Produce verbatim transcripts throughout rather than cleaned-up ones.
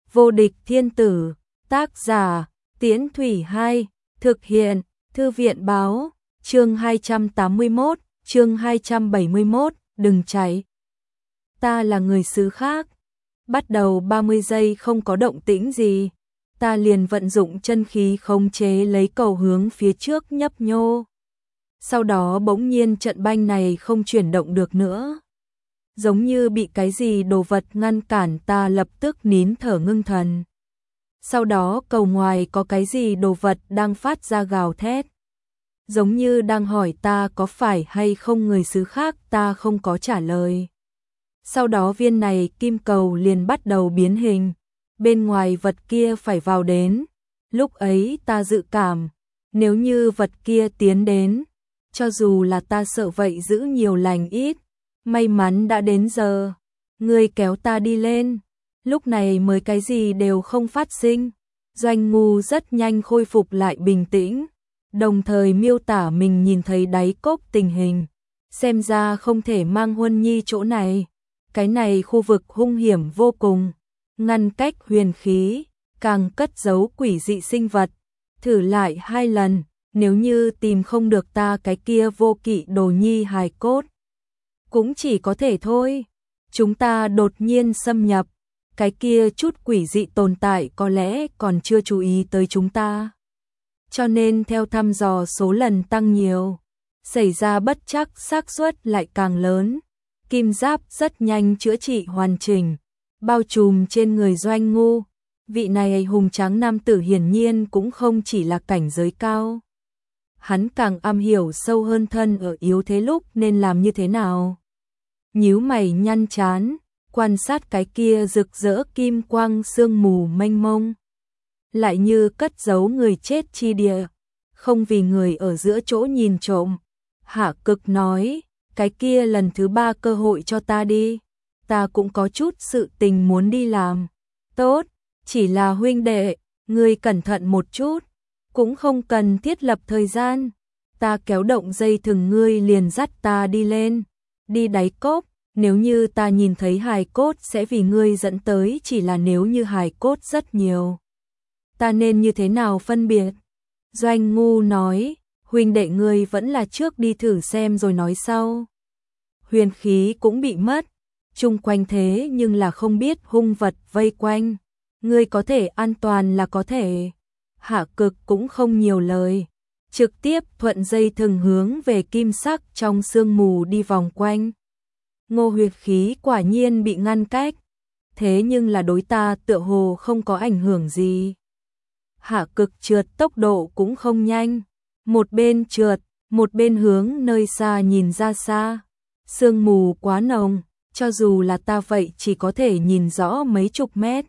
Vô địch thiên tử, tác giả, Tiễn Thủy Hai, thực hiện, Thư viện báo, chương hai trăm tám mươi mốt, chương hai trăm bảy mươi mốt, đừng chạy. Ta là người xứ khác. Bắt đầu ba mươi giây không có động tĩnh gì, ta liền vận dụng chân khí khống chế lấy cầu hướng phía trước nhấp nhô. Sau đó bỗng nhiên trận banh này không chuyển động được nữa. Giống như bị cái gì đồ vật ngăn cản, ta lập tức nín thở ngưng thần. Sau đó cầu ngoài có cái gì đồ vật đang phát ra gào thét. Giống như đang hỏi ta có phải hay không người xứ khác, ta không có trả lời. Sau đó viên này kim cầu liền bắt đầu biến hình, bên ngoài vật kia phải vào đến. Lúc ấy ta dự cảm, nếu như vật kia tiến đến, cho dù là ta sợ vậy giữ nhiều lành ít, may mắn đã đến giờ, ngươi kéo ta đi lên, lúc này mới cái gì đều không phát sinh. Doanh Ngu rất nhanh khôi phục lại bình tĩnh, đồng thời miêu tả mình nhìn thấy đáy cốc tình hình, xem ra không thể mang Huân Nhi chỗ này. Cái này khu vực hung hiểm vô cùng, ngăn cách huyền khí, càng cất giấu quỷ dị sinh vật. Thử lại hai lần, nếu như tìm không được ta cái kia vô kỵ đồ nhi hài cốt, cũng chỉ có thể thôi. Chúng ta đột nhiên xâm nhập, cái kia chút quỷ dị tồn tại có lẽ còn chưa chú ý tới chúng ta. Cho nên theo thăm dò số lần tăng nhiều, xảy ra bất trắc xác suất lại càng lớn. Kim giáp rất nhanh chữa trị hoàn chỉnh, bao trùm trên người Doanh Ngu. Vị này hùng tráng nam tử hiển nhiên cũng không chỉ là cảnh giới cao. Hắn càng am hiểu sâu hơn thân ở yếu thế lúc nên làm như thế nào. Nhíu mày nhăn chán, quan sát cái kia rực rỡ kim quang sương mù mênh mông. Lại như cất giấu người chết chi địa, không vì người ở giữa chỗ nhìn trộm. Hạ Cực nói, cái kia lần thứ ba cơ hội cho ta đi, ta cũng có chút sự tình muốn đi làm. Tốt, chỉ là huynh đệ, ngươi cẩn thận một chút, cũng không cần thiết lập thời gian. Ta kéo động dây thừng, ngươi liền dắt ta đi lên, đi đáy cốc. Nếu như ta nhìn thấy hài cốt sẽ vì ngươi dẫn tới, chỉ là nếu như hài cốt rất nhiều, ta nên như thế nào phân biệt? Doanh Ngu nói, huynh đệ ngươi vẫn là trước đi thử xem rồi nói sau. Huyền khí cũng bị mất, chung quanh thế nhưng là không biết hung vật vây quanh, ngươi có thể an toàn là có thể. Hạ Cực cũng không nhiều lời, trực tiếp thuận dây thừng hướng về kim sắc trong sương mù đi vòng quanh. Ngô huyệt khí quả nhiên bị ngăn cách, thế nhưng là đối ta tựa hồ không có ảnh hưởng gì. Hạ Cực trượt tốc độ cũng không nhanh, một bên trượt, một bên hướng nơi xa nhìn ra xa. Sương mù quá nồng, cho dù là ta vậy chỉ có thể nhìn rõ mấy chục mét.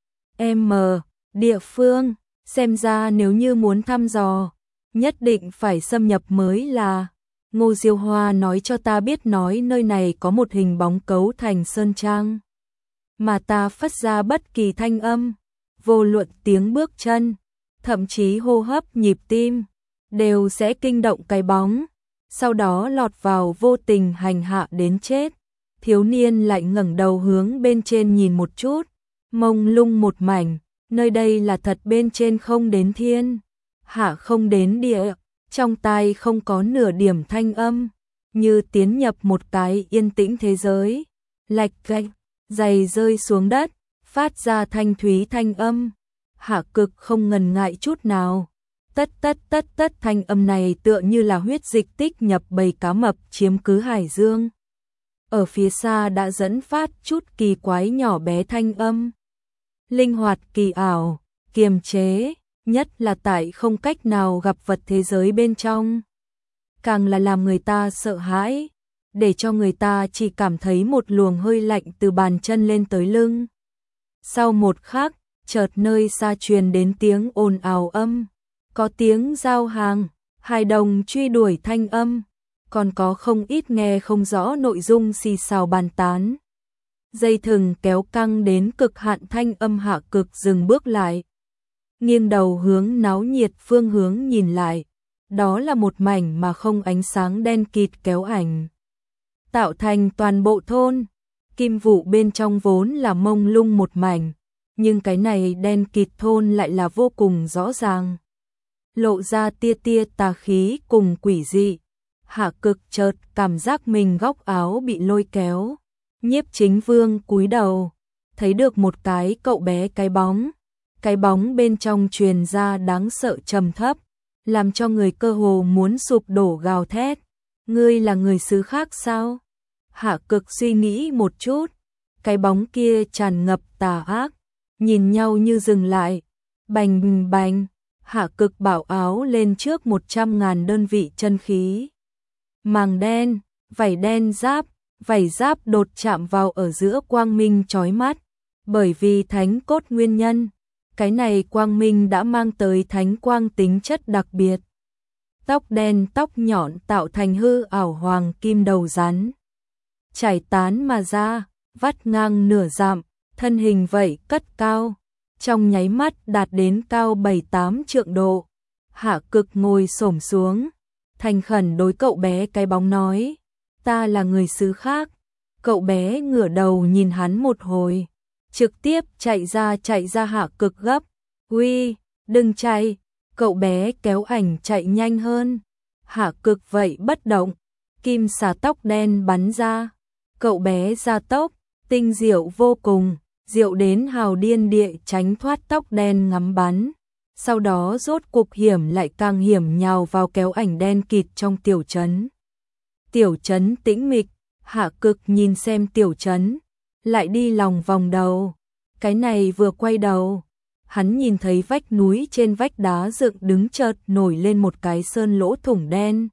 M, địa phương, xem ra nếu như muốn thăm dò, nhất định phải xâm nhập mới là. Ngô Diêu Hoa nói cho ta biết, nói nơi này có một hình bóng cấu thành sơn trang, mà ta phát ra bất kỳ thanh âm, vô luận tiếng bước chân, thậm chí hô hấp nhịp tim, đều sẽ kinh động cái bóng, sau đó lọt vào vô tình hành hạ đến chết. Thiếu niên lại ngẩng đầu hướng bên trên nhìn một chút, mông lung một mảnh, nơi đây là thật bên trên không đến thiên, hạ không đến địa. Trong tai không có nửa điểm thanh âm, như tiến nhập một cái yên tĩnh thế giới. Lạch cạch, giày rơi xuống đất, phát ra thanh thúy thanh âm. Hạ Cực không ngần ngại chút nào. Tất tất tất tất thanh âm này tựa như là huyết dịch tích nhập bầy cá mập chiếm cứ hải dương. Ở phía xa đã dẫn phát chút kỳ quái nhỏ bé thanh âm. Linh hoạt kỳ ảo, kiềm chế. Nhất là tại không cách nào gặp vật thế giới bên trong, càng là làm người ta sợ hãi, để cho người ta chỉ cảm thấy một luồng hơi lạnh từ bàn chân lên tới lưng. Sau một khắc, chợt nơi xa truyền đến tiếng ồn ào âm, có tiếng giao hàng, hài đồng truy đuổi thanh âm, còn có không ít nghe không rõ nội dung xì xào bàn tán. Dây thừng kéo căng đến cực hạn, thanh âm. Hạ Cực dừng bước lại, nghiêng đầu hướng náo nhiệt phương hướng nhìn lại, đó là một mảnh mà không ánh sáng đen kịt kéo ảnh, tạo thành toàn bộ thôn. Kim vụ bên trong vốn là mông lung một mảnh, nhưng cái này đen kịt thôn lại là vô cùng rõ ràng. Lộ ra tia tia tà khí cùng quỷ dị. Hạ Cực chợt cảm giác mình góc áo bị lôi kéo. Nhiếp Chính Vương cúi đầu, thấy được một cái cậu bé cái bóng. Cái bóng bên trong truyền ra đáng sợ trầm thấp, làm cho người cơ hồ muốn sụp đổ gào thét. Ngươi là người xứ khác sao? Hạ Cực suy nghĩ một chút, cái bóng kia tràn ngập tà ác, nhìn nhau như dừng lại. Bành bành, Hạ Cực bảo áo lên trước một trăm ngàn đơn vị chân khí. Màng đen, vảy đen giáp, vảy giáp đột chạm vào ở giữa quang minh chói mắt. Bởi vì thánh cốt nguyên nhân, cái này quang minh đã mang tới thánh quang tính chất đặc biệt. Tóc đen tóc nhọn tạo thành hư ảo hoàng kim đầu rắn. Chảy tán mà ra, vắt ngang nửa dặm, thân hình vậy cất cao. Trong nháy mắt đạt đến cao bảy tám trượng độ. Hạ Cực ngồi xổm xuống, thành khẩn đối cậu bé cái bóng nói, ta là người xứ khác. Cậu bé ngửa đầu nhìn hắn một hồi, trực tiếp chạy ra chạy ra. Hạ Cực gấp, uy, đừng chạy. Cậu bé kéo ảnh chạy nhanh hơn. Hạ Cực vậy bất động, kim xà tóc đen bắn ra. Cậu bé ra tốc, tinh diệu vô cùng, diệu đến hào điên địa tránh thoát tóc đen ngắm bắn. Sau đó rốt cục hiểm lại càng hiểm nhào vào kéo ảnh đen kịt trong tiểu trấn. Tiểu trấn tĩnh mịch, Hạ Cực nhìn xem tiểu trấn, lại đi lòng vòng đầu. Cái này vừa quay đầu, hắn nhìn thấy vách núi trên vách đá dựng đứng chợt nổi lên một cái sơn lỗ thủng đen.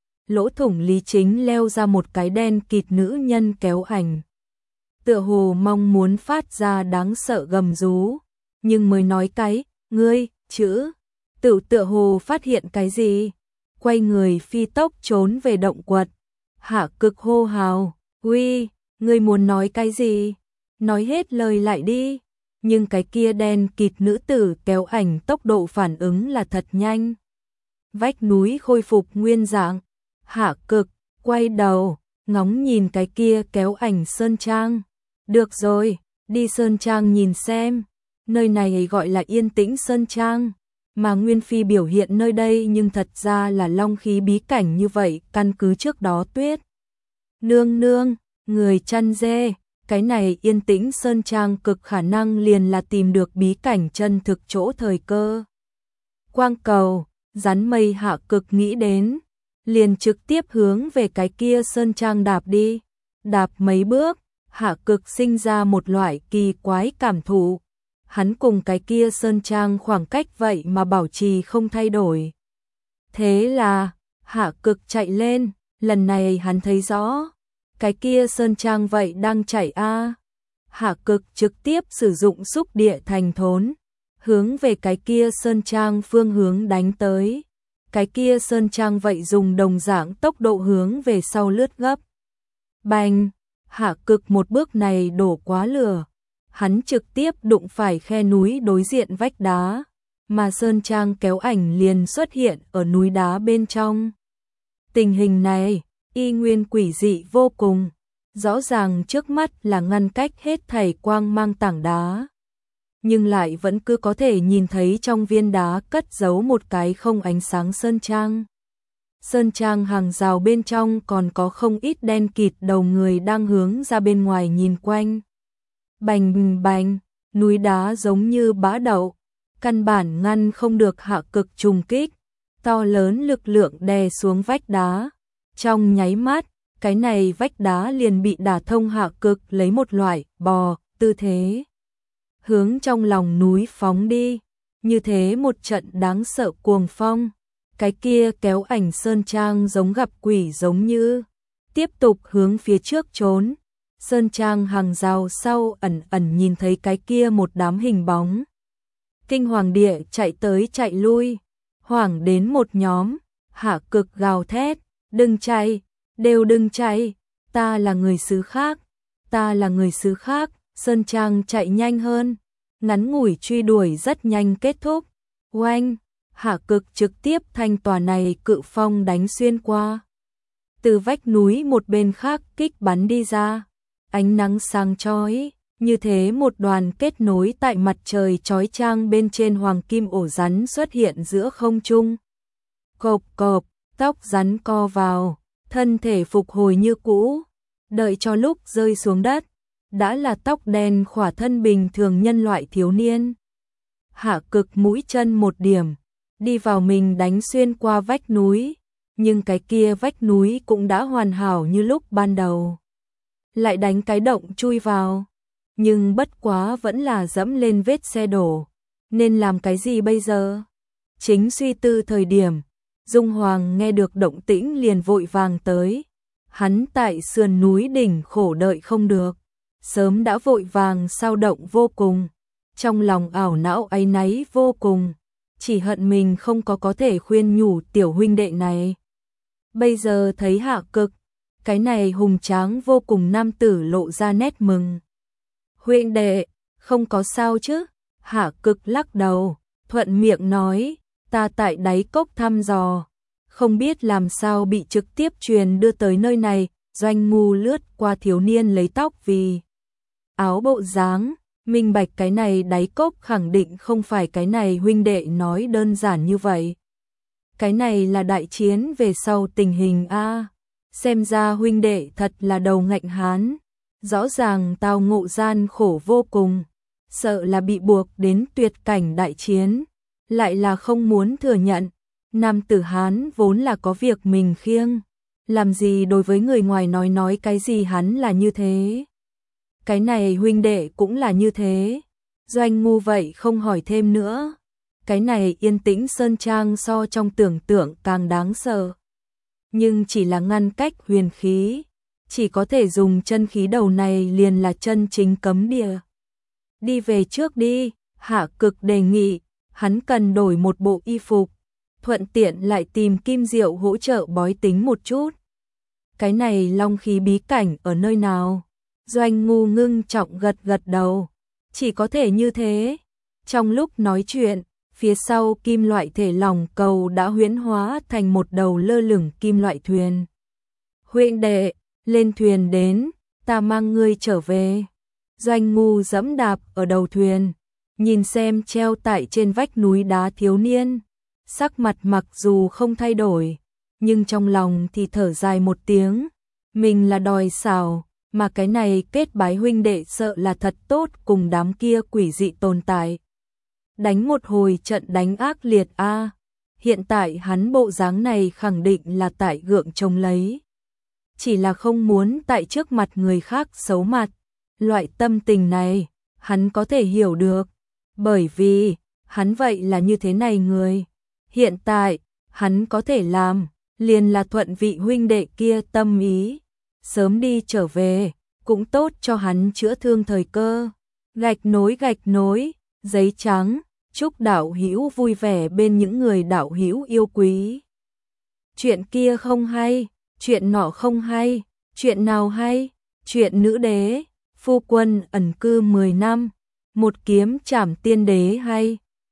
Lỗ thủng lý chính leo ra một cái đen kịt nữ nhân kéo ảnh. Tựa hồ mong muốn phát ra đáng sợ gầm rú, nhưng mới nói cái, ngươi, chữ, tự tựa hồ phát hiện cái gì, quay người phi tốc trốn về động quật. Hạ Cực hô hào, uy, ngươi muốn nói cái gì? Nói hết lời lại đi. Nhưng cái kia đen kịt nữ tử kéo ảnh tốc độ phản ứng là thật nhanh. Vách núi khôi phục nguyên dạng. Hạ Cực quay đầu, ngóng nhìn cái kia kéo ảnh sơn trang. Được rồi, đi sơn trang nhìn xem. Nơi này gọi là Yên Tĩnh Sơn Trang, mà Nguyên Phi biểu hiện nơi đây nhưng thật ra là long khí bí cảnh như vậy. Căn cứ trước đó Tuyết Nương Nương, người chăn dê, cái này Yên Tĩnh Sơn Trang cực khả năng liền là tìm được bí cảnh chân thực chỗ thời cơ. Quang cầu, rắn mây. Hạ Cực nghĩ đến, liền trực tiếp hướng về cái kia Sơn Trang đạp đi. Đạp mấy bước, Hạ Cực sinh ra một loại kỳ quái cảm thụ. Hắn cùng cái kia Sơn Trang khoảng cách vậy mà bảo trì không thay đổi. Thế là, Hạ Cực chạy lên, lần này hắn thấy rõ, cái kia Sơn Trang vậy đang chạy a. À. Hạ Cực trực tiếp sử dụng xúc địa thành thốn, hướng về cái kia Sơn Trang phương hướng đánh tới. Cái kia Sơn Trang vậy dùng đồng dạng tốc độ hướng về sau lướt gấp. Bành, Hạ Cực một bước này đổ quá lửa. Hắn trực tiếp đụng phải khe núi đối diện vách đá, mà Sơn Trang kéo ảnh liền xuất hiện ở núi đá bên trong. Tình hình này, y nguyên quỷ dị vô cùng, rõ ràng trước mắt là ngăn cách hết thảy quang mang tảng đá. Nhưng lại vẫn cứ có thể nhìn thấy trong viên đá cất giấu một cái không ánh sáng Sơn Trang. Sơn Trang hàng rào bên trong còn có không ít đen kịt đầu người đang hướng ra bên ngoài nhìn quanh. Bành bành, núi đá giống như bã đậu, căn bản ngăn không được Hạ Cực trùng kích, to lớn lực lượng đè xuống vách đá. Trong nháy mắt, cái này vách đá liền bị đả thông. Hạ Cực lấy một loại bò tư thế, hướng trong lòng núi phóng đi. Như thế một trận đáng sợ cuồng phong, cái kia kéo ảnh Sơn Trang giống gặp quỷ giống như, tiếp tục hướng phía trước trốn. Sơn Trang hàng rào sau ẩn ẩn nhìn thấy cái kia một đám hình bóng. Kinh hoàng địa chạy tới chạy lui, hoảng đến một nhóm. Hạ Cực gào thét, đừng chạy, đều đừng chạy, ta là người xứ khác, ta là người xứ khác. Sơn Trang chạy nhanh hơn, ngắn ngủi truy đuổi rất nhanh kết thúc. Oanh, Hạ Cực trực tiếp thanh tòa này cự phong đánh xuyên qua. Từ vách núi một bên khác kích bắn đi ra. Ánh nắng sáng chói, Như thế một đoàn kết nối tại mặt trời chói chang bên trên hoàng kim ổ rắn xuất hiện giữa không trung. Cộp cộp, tóc rắn co vào, thân thể phục hồi như cũ, đợi cho lúc rơi xuống đất, đã là tóc đen khỏa thân bình thường nhân loại thiếu niên. Hạ Cực mũi chân một điểm, đi vào mình đánh xuyên qua vách núi, nhưng cái kia vách núi cũng đã hoàn hảo như lúc ban đầu. Lại đánh cái động chui vào, nhưng bất quá vẫn là dẫm lên vết xe đổ, nên làm cái gì bây giờ? Chính suy tư thời điểm, Dung Hoàng nghe được động tĩnh liền vội vàng tới. Hắn tại sườn núi đỉnh khổ đợi không được, sớm đã vội vàng sao động vô cùng, trong lòng ảo não áy náy vô cùng, chỉ hận mình không có có thể khuyên nhủ tiểu huynh đệ này. Bây giờ thấy Hạ Cực, cái này hùng tráng vô cùng nam tử lộ ra nét mừng. Huynh đệ, không có sao chứ? Hạ Cực lắc đầu, thuận miệng nói, ta tại đáy cốc thăm dò, không biết làm sao bị trực tiếp truyền đưa tới nơi này. Doanh Ngu lướt qua thiếu niên lấy tóc vì áo bộ dáng, minh bạch cái này đáy cốc khẳng định không phải cái này huynh đệ nói đơn giản như vậy. Cái này là đại chiến về sau tình hình a. Xem ra huynh đệ thật là đầu ngạnh hán, rõ ràng tao ngộ gian khổ vô cùng, sợ là bị buộc đến tuyệt cảnh đại chiến, lại là không muốn thừa nhận. Nam tử Hán vốn là có việc mình khiêng, làm gì đối với người ngoài nói nói cái gì hắn là như thế. Cái này huynh đệ cũng là như thế. Doanh Ngu vậy không hỏi thêm nữa. Cái này yên tĩnh sơn trang so trong tưởng tượng càng đáng sợ. Nhưng chỉ là ngăn cách huyền khí, chỉ có thể dùng chân khí đầu này liền là chân chính cấm địa. Đi về trước đi, Hạ Cực đề nghị, hắn cần đổi một bộ y phục, thuận tiện lại tìm Kim Diệu hỗ trợ bói tính một chút. Cái này long khí bí cảnh ở nơi nào? Doanh Ngu ngưng trọng gật gật đầu, chỉ có thể như thế. Trong lúc nói chuyện, phía sau kim loại thể lỏng cầu đã huyễn hóa thành một đầu lơ lửng kim loại thuyền. Huynh đệ, lên thuyền đến, ta mang ngươi trở về. Doanh Ngu dẫm đạp ở đầu thuyền, nhìn xem treo tại trên vách núi đá thiếu niên, sắc mặt mặc dù không thay đổi, nhưng trong lòng thì thở dài một tiếng, mình là đòi xảo, mà cái này kết bái huynh đệ sợ là thật tốt cùng đám kia quỷ dị tồn tại. Đánh một hồi trận đánh ác liệt a, hiện tại hắn bộ dáng này khẳng định là tại gượng trông lấy. Chỉ là không muốn tại trước mặt người khác xấu mặt, loại tâm tình này, hắn có thể hiểu được, bởi vì, hắn vậy là như thế này người. Hiện tại, hắn có thể làm, liền là thuận vị huynh đệ kia tâm ý, sớm đi trở về, cũng tốt cho hắn chữa thương thời cơ. Gạch nối gạch nối, giấy trắng, chúc đạo hữu vui vẻ bên những người đạo hữu yêu quý. Chuyện kia không hay, chuyện nọ không hay, chuyện nào hay, chuyện nữ đế, phu quân ẩn cư mười năm, một kiếm trảm tiên đế hay.